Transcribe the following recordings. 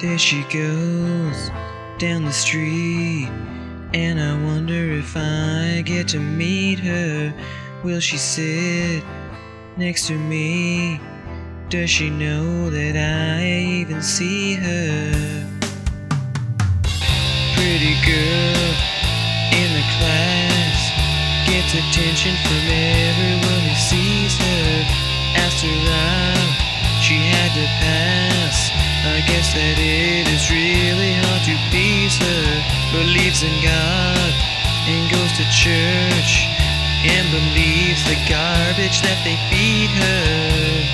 There she goes down the street, and I wonder if I get to meet her. Will she sit next to me? Does she know that I even see her? Pretty girl in the class gets attention from everyone who sees her. Asked her out, she had to pass. I guess that it is really hard to please her. Believes in God and goes to church and believes the garbage that they feed her.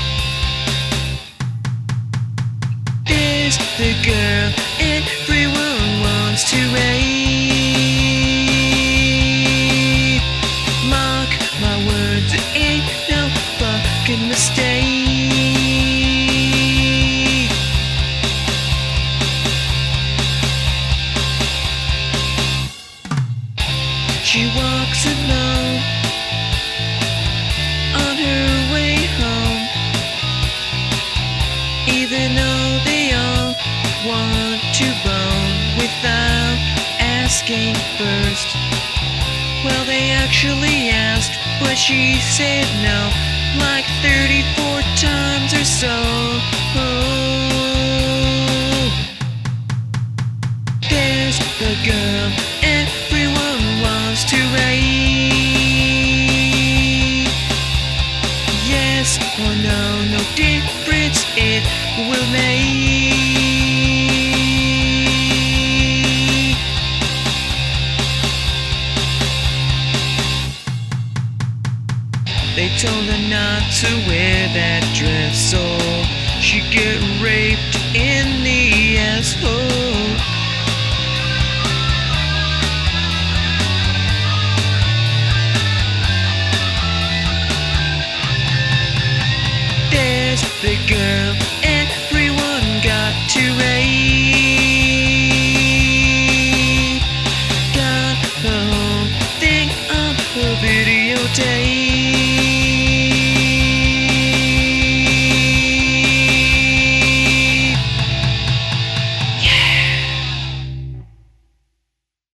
There's the girl everyone wants to rape. Mark my words, it ain't no fucking mistake. She walks alone on her way home, even though they all want to bone without asking first. Well, they actually asked, but she said no like 34 times or so. There's the girl everyone wants to rape. Yes or no, no difference it will make. They told her not to wear that dress, so she'd get raped in the asshole. The girl